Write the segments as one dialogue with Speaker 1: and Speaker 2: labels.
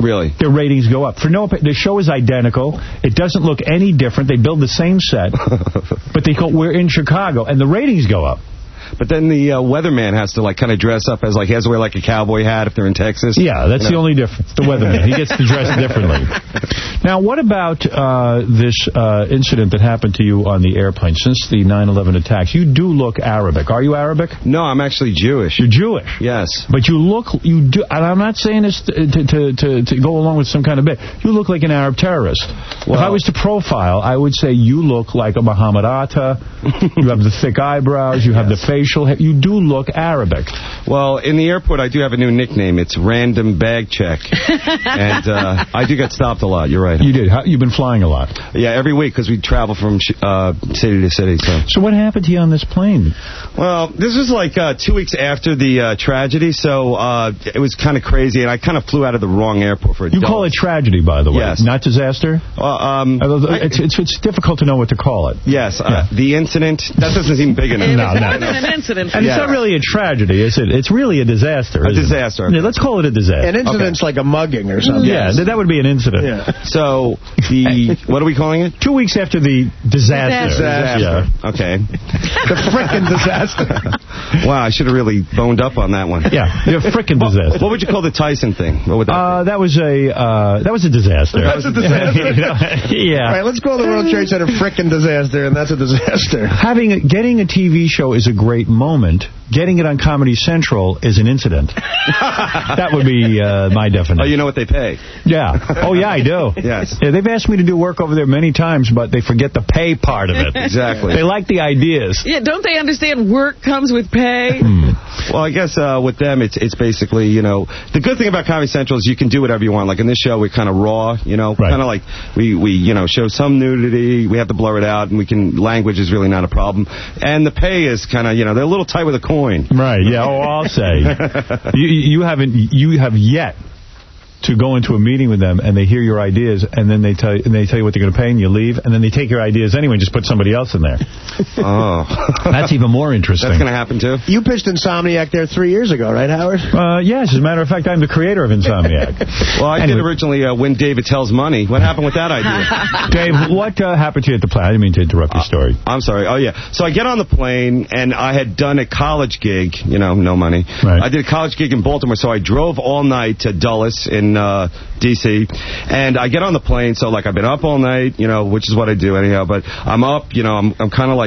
Speaker 1: Really?
Speaker 2: Their ratings go up. The show is identical. It doesn't look any different. They build the same set, but we're in Chicago, and the ratings go up.
Speaker 1: But then the weatherman has to kind of dress up as he has to wear a cowboy hat if they're in Texas.
Speaker 2: Yeah, that's the only difference. The weatherman, he gets to dress differently. Now, what about this incident that happened to you on the airplane since the 9/11 attacks? You do look Arabic. Are you Arabic?
Speaker 1: No, I'm actually Jewish.
Speaker 2: You're Jewish.
Speaker 1: Yes.
Speaker 2: But you do, and I'm not saying this to go along with some kind of bit. You look like an Arab terrorist. Well, if I was to profile, I would say you look like a Muhammad Atta. You have the thick eyebrows. You have the facial hair. You do look Arabic.
Speaker 1: Well, in the airport, I do have a new nickname. It's Random Bag Check. And I do get stopped a lot. You're right.
Speaker 2: You did. You've been flying a lot.
Speaker 1: Yeah, every week because we travel from city to city.
Speaker 2: So what happened to you on this plane?
Speaker 1: Well, this was 2 weeks after the tragedy, so it was kind of crazy, and I kind of flew out of the wrong airport for a
Speaker 2: You call it tragedy, by the way.
Speaker 1: Yes.
Speaker 2: Not disaster? It's difficult to know what to call it.
Speaker 1: Yes. The incident, that doesn't seem big enough.
Speaker 3: No. An incident.
Speaker 2: And it's not really a tragedy, is it? It's really a disaster.
Speaker 1: A disaster.
Speaker 2: Yeah, let's call it a disaster.
Speaker 4: An incident's like a mugging or something.
Speaker 2: Yeah, that would be an incident.
Speaker 4: Yeah.
Speaker 1: So, what are we calling it?
Speaker 2: 2 weeks after the disaster.
Speaker 1: Disaster. Yeah. Okay.
Speaker 4: The frickin' disaster.
Speaker 1: Wow, I should have really boned up on that one.
Speaker 2: Yeah, the frickin' disaster.
Speaker 1: What would you call the Tyson thing? What would that be?
Speaker 2: That was a disaster.
Speaker 4: That's a disaster.
Speaker 2: Yeah.
Speaker 4: All right, let's call the World Trade Center frickin' disaster, and that's a disaster.
Speaker 2: Getting a TV show is a great moment. Getting it on Comedy Central is an incident. That would be my definition.
Speaker 1: Oh, you know what they pay?
Speaker 2: Yeah. Oh, yeah, I do.
Speaker 1: Yes.
Speaker 2: Yeah, they've asked me to do work over there many times, but they forget the pay part of it.
Speaker 1: Exactly.
Speaker 2: They like the ideas.
Speaker 3: Yeah, don't they understand work comes with pay?
Speaker 1: Well, I guess with them, it's basically, the good thing about Comedy Central is you can do whatever you want. Like in this show, we're kind of raw, kind of like we show some nudity, we have to blur it out, and language is really not a problem. And the pay is kind of, they're a little tight with a coin.
Speaker 2: Right, yeah, I'll say. You have yet to go into a meeting with them and they hear your ideas and then they tell you what they're going to pay and you leave and then they take your ideas anyway and just put somebody else in there.
Speaker 1: Oh.
Speaker 2: That's even more interesting.
Speaker 1: That's going to happen too?
Speaker 4: You pitched Insomniac there 3 years ago, right, Howard?
Speaker 2: Yes, as a matter of fact, I'm the creator of Insomniac.
Speaker 1: Well, I did originally When David Tells Money. What happened with that idea?
Speaker 2: Dave, what happened to you at the plane? I didn't mean to interrupt your story.
Speaker 1: I'm sorry. Oh, yeah. So I get on the plane and I had done a college gig, no money.
Speaker 2: Right.
Speaker 1: I did a college gig in Baltimore, so I drove all night to Dulles in D.C. And I get on the plane, so I've been up all night, which is what I do anyhow, but I'm up, I'm kind of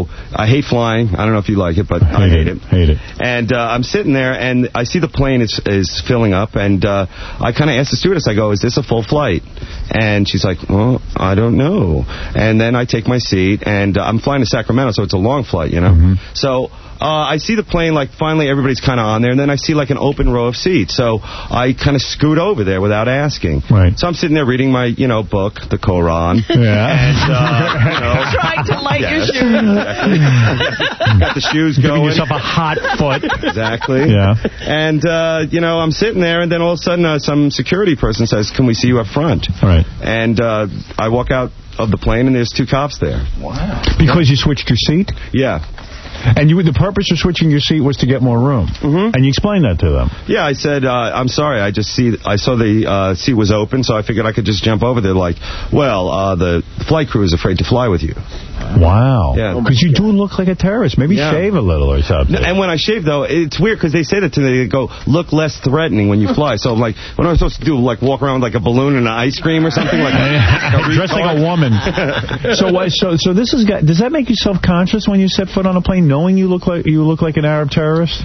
Speaker 1: I hate flying. I don't know if you like it, but I hate it.
Speaker 2: Hate it.
Speaker 1: And I'm sitting there, and I see the plane is filling up, and I kind of asked the stewardess, I go, is this a full flight? And she's like, well, I don't know. And then I take my seat, and I'm flying to Sacramento, so it's a long flight, So I see the plane, finally everybody's kind of on there, and then I see, an open row of seats. So I kind of scoot over there without asking.
Speaker 2: Right.
Speaker 1: So I'm sitting there reading my, book, the Koran.
Speaker 2: Yeah.
Speaker 1: And,
Speaker 3: trying to light your shoes.
Speaker 1: Exactly. Got the shoes going.
Speaker 2: Giving yourself a hot foot.
Speaker 1: Exactly.
Speaker 2: Yeah.
Speaker 1: And, I'm sitting there, and then all of a sudden some security person says, can we see you up front?
Speaker 2: Right.
Speaker 1: And I walk out of the plane, and there's 2 cops there.
Speaker 4: Wow.
Speaker 2: Because you switched your seat?
Speaker 1: Yeah.
Speaker 2: And the purpose of switching your seat was to get more room.
Speaker 1: Mm-hmm.
Speaker 2: And you explained that to them.
Speaker 1: Yeah, I said, I'm sorry, I saw the seat was open, so I figured I could just jump over there the flight crew is afraid to fly with you.
Speaker 2: Wow.
Speaker 1: Yeah.
Speaker 2: Because you do look like a terrorist. Maybe shave a little or something.
Speaker 1: And when I shave, though, it's weird because they say that to me. They go, look less threatening when you fly. So I'm like, what am I supposed to do? Walk around like a balloon and an ice cream or something?
Speaker 2: Dressed like a woman. So this is. Does that make you self-conscious when you set foot on a plane, knowing you look like an Arab terrorist?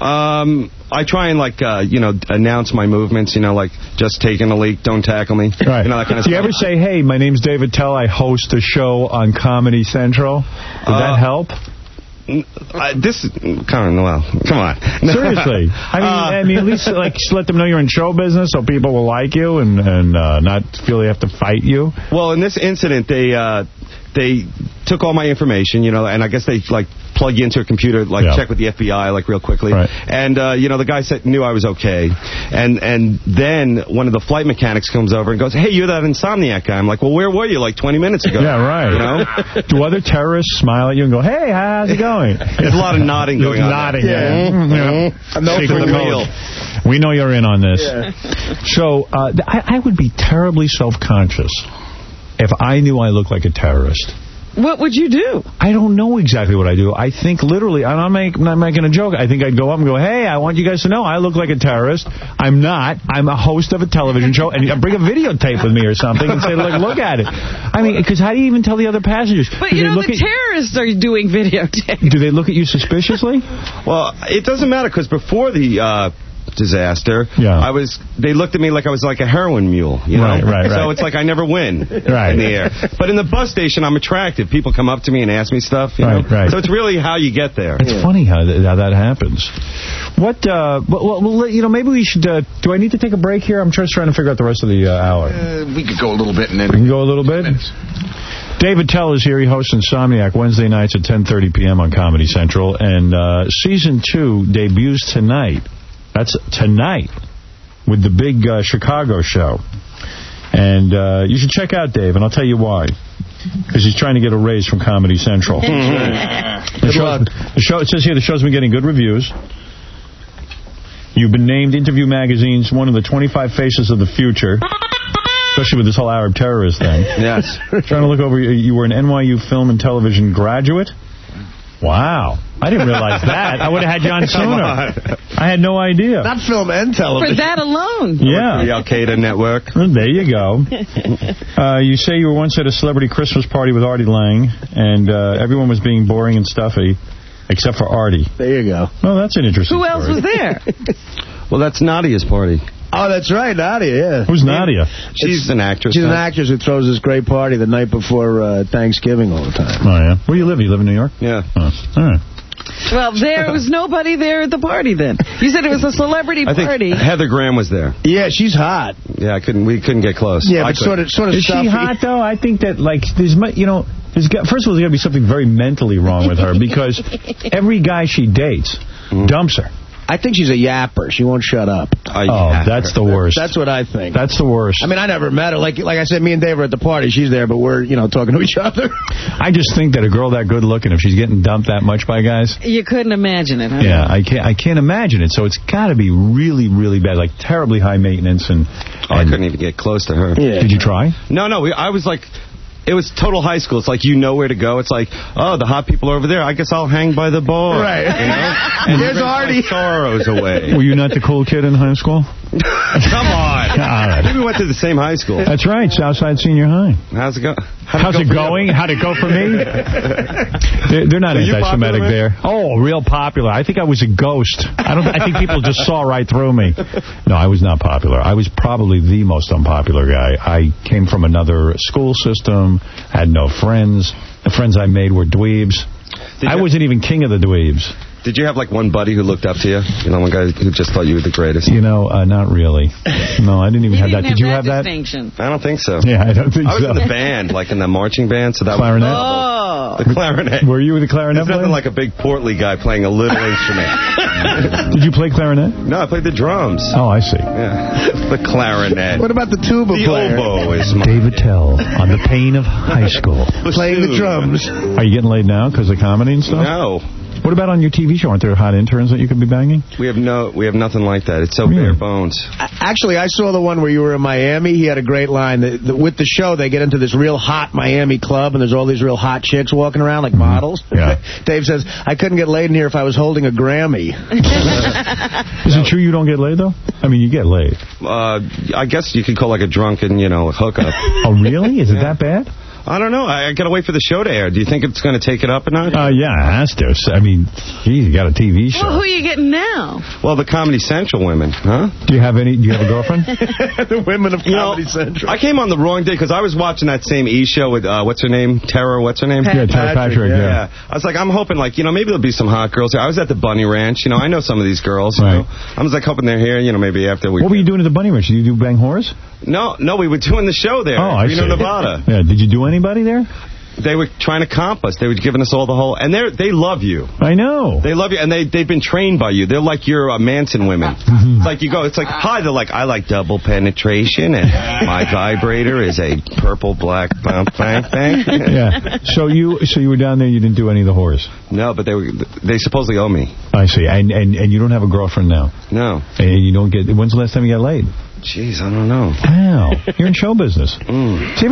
Speaker 1: I try and announce my movements. Just taking a leak, don't tackle me.
Speaker 2: Right.
Speaker 1: That kind of
Speaker 2: Do you
Speaker 1: stuff.
Speaker 2: ever say, hey, my name's David Tell, I host a show on Comedy Central? Would that help?
Speaker 1: This come on.
Speaker 2: Seriously. I mean, at least let them know you're in show business so people will like you and not feel they have to fight you.
Speaker 1: Well, in this incident, they took all my information, and I guess they plug you into a computer, check with the FBI, real quickly.
Speaker 2: Right.
Speaker 1: And, the guy knew I was okay. And then one of the flight mechanics comes over and goes, hey, you're that Insomniac guy. I'm like, well, where were you 20 minutes ago?
Speaker 2: Yeah, right. Do other terrorists smile at you and go, hey, how's it going?
Speaker 1: There's a lot of nodding going on.
Speaker 2: Nodding,
Speaker 1: yeah.
Speaker 2: No for the wheel. We know you're in on this.
Speaker 4: Yeah.
Speaker 2: So I would be terribly self-conscious if I knew I looked like a terrorist.
Speaker 3: What would you do?
Speaker 2: I don't know exactly what I do. I think literally, and I'm not making a joke, I think I'd go up and go, hey, I want you guys to know I look like a terrorist. I'm not. I'm a host of a television show, and bring a videotape with me or something and say, look at it. I mean, because how do you even tell the other passengers?
Speaker 3: But you know, the terrorists are doing videotape.
Speaker 2: Do they look at you suspiciously?
Speaker 1: Well, it doesn't matter, because before the disaster, they looked at me like I was like a heroin mule, you know?
Speaker 2: Right.
Speaker 1: So it's like I never win in the air. But in the bus station, I'm attractive. People come up to me and ask me stuff, you know?
Speaker 2: Right.
Speaker 1: So it's really how you get there.
Speaker 2: It's funny how that happens. What, well, you know, maybe we should, do I need to take a break here? I'm just trying to figure out the rest of the hour.
Speaker 5: We could go a little bit and then...
Speaker 2: We can go a little bit? David Tell is here. He hosts Insomniac Wednesday nights at 10:30 p.m. on Comedy Central. And Season 2 debuts tonight. That's tonight with the big Chicago show. And you should check out Dave, and I'll tell you why. Because he's trying to get a raise from Comedy Central. The show, it says here the show's been getting good reviews. You've been named Interview Magazine's one of the 25 faces of the future. Especially with this whole Arab terrorist thing.
Speaker 1: Yes.
Speaker 2: Trying to look over, you were an NYU film and television graduate. Wow. I didn't realize that. I would have had you on sooner. I had no idea.
Speaker 4: Not film and television.
Speaker 3: For that alone.
Speaker 2: Yeah.
Speaker 1: The Al-Qaeda network.
Speaker 2: Well, there you go. You say you were once at a celebrity Christmas party with Artie Lang, and everyone was being boring and stuffy, except for Artie.
Speaker 4: There you go.
Speaker 2: Well, that's an interesting
Speaker 3: Who else was there?
Speaker 1: Well, that's Nadia's party.
Speaker 4: Oh, that's right, Nadia, yeah.
Speaker 2: Who's Nadia?
Speaker 1: She's an actress.
Speaker 4: She's an actress who throws this great party the night before Thanksgiving all the time.
Speaker 2: Oh, yeah. Where do you live? You live in New York?
Speaker 1: Yeah.
Speaker 2: Oh, all right.
Speaker 3: Well, there was nobody there at the party then. You said it was a celebrity party.
Speaker 1: I think Heather Graham was there.
Speaker 4: Yeah, she's hot.
Speaker 1: Yeah, we couldn't get close.
Speaker 4: Yeah, but sort of
Speaker 2: Is
Speaker 4: stuffy.
Speaker 2: she hot, though? I think that, like, there's, you know, first of all, there's got to be something very mentally wrong with her, because every guy she dates dumps her.
Speaker 4: I think she's a yapper. She won't shut up.
Speaker 2: That's the worst.
Speaker 4: That's what I think.
Speaker 2: That's the worst.
Speaker 4: I mean, I never met her. Like I said, me and Dave are at the party. She's there, but we're, talking to each other.
Speaker 2: I just think that a girl that good looking, if she's getting dumped that much by guys.
Speaker 3: You couldn't imagine it, huh?
Speaker 2: Yeah, I can't imagine it. So it's got to be really, really bad, like terribly high maintenance. And
Speaker 1: I couldn't even get close to her.
Speaker 2: Yeah. Did you try?
Speaker 1: No, I was like... It was total high school. It's like you know where to go. It's like, oh, the hot people are over there. I guess I'll hang by the bar.
Speaker 4: Right.
Speaker 1: You know? And
Speaker 4: there's Artie.
Speaker 1: Sorrows away.
Speaker 2: Were you not the cool kid in high school?
Speaker 1: Come on.
Speaker 2: God.
Speaker 1: We went to the same high school.
Speaker 2: That's right, Southside Senior High.
Speaker 1: How's it go?
Speaker 2: How's it going? How'd it go for me? They're not anti-Semitic there. Oh, real popular. I think I was a ghost. I think people just saw right through me. No, I was not popular. I was probably the most unpopular guy. I came from another school system, had no friends. The friends I made were dweebs. I wasn't even king of the dweebs.
Speaker 1: Did you have, like, one buddy who looked up to you? You know, one guy who just thought you were the greatest?
Speaker 2: You know, not really. No, I didn't even have that. Did you have that?
Speaker 1: I don't think so.
Speaker 2: Yeah, I don't think so.
Speaker 1: I was in the band, like in the marching band, so that
Speaker 2: clarinet?
Speaker 1: was... The clarinet.
Speaker 2: Were you the clarinet player?
Speaker 1: There's nothing like a big portly guy playing a little instrument.
Speaker 2: Did you play clarinet?
Speaker 1: No, I played the drums.
Speaker 2: Oh, I see.
Speaker 1: Yeah. The clarinet.
Speaker 4: What about the tuba player?
Speaker 1: The oboe is mine.
Speaker 2: David Tell on the pain of high school.
Speaker 4: Playing the drums.
Speaker 2: Are you getting laid now because of comedy and stuff?
Speaker 1: No.
Speaker 2: What about on your TV show? Aren't there hot interns that you could be banging?
Speaker 1: We have nothing like that. It's so bare bones.
Speaker 4: Actually, I saw the one where you were in Miami. He had a great line. With the show, they get into this real hot Miami club, and there's all these real hot chicks walking around like models.
Speaker 2: Yeah.
Speaker 4: Dave says, I couldn't get laid in here if I was holding a Grammy.
Speaker 2: Is it true you don't get laid, though? I mean, you get laid.
Speaker 1: I guess you could call like a drunken, hookup.
Speaker 2: Oh, really? Is it that bad?
Speaker 1: I don't know. I got to wait for the show to air. Do you think it's going to take it up a notch?
Speaker 2: Yeah, it has to. I mean, geez, you got a TV show.
Speaker 3: Well, who are you getting now?
Speaker 1: Well, the Comedy Central women, huh?
Speaker 2: Do you have a girlfriend?
Speaker 4: The women of Comedy Central.
Speaker 1: I came on the wrong day because I was watching that same E! show with, what's her name? Tara, what's her name?
Speaker 2: Yeah, Tara Patrick, yeah.
Speaker 1: I was like, I'm hoping, maybe there'll be some hot girls here. I was at the Bunny Ranch. I know some of these girls, you know. I was hoping they're here, maybe after we...
Speaker 2: What were you doing at the Bunny Ranch? Did you do bang whores?
Speaker 1: No, we were doing the show there.
Speaker 2: Oh, I see.
Speaker 1: Nevada.
Speaker 2: Yeah, did you do anybody there?
Speaker 1: They were trying to comp us. They were giving us all the whole... And they love you.
Speaker 2: I know.
Speaker 1: They love you, and they've been trained by you. They're like your Manson women. It's like you go, it's like, hi, they're like, I like double penetration, and my vibrator is a purple-black bang.
Speaker 2: Yeah. So you were down there, you didn't do any of the whores?
Speaker 1: No, but they supposedly owe me.
Speaker 2: I see. And you don't have a girlfriend now?
Speaker 1: No.
Speaker 2: And you don't get... When's the last time you got laid?
Speaker 1: Jeez, I don't know.
Speaker 2: Wow. You're in show business. See,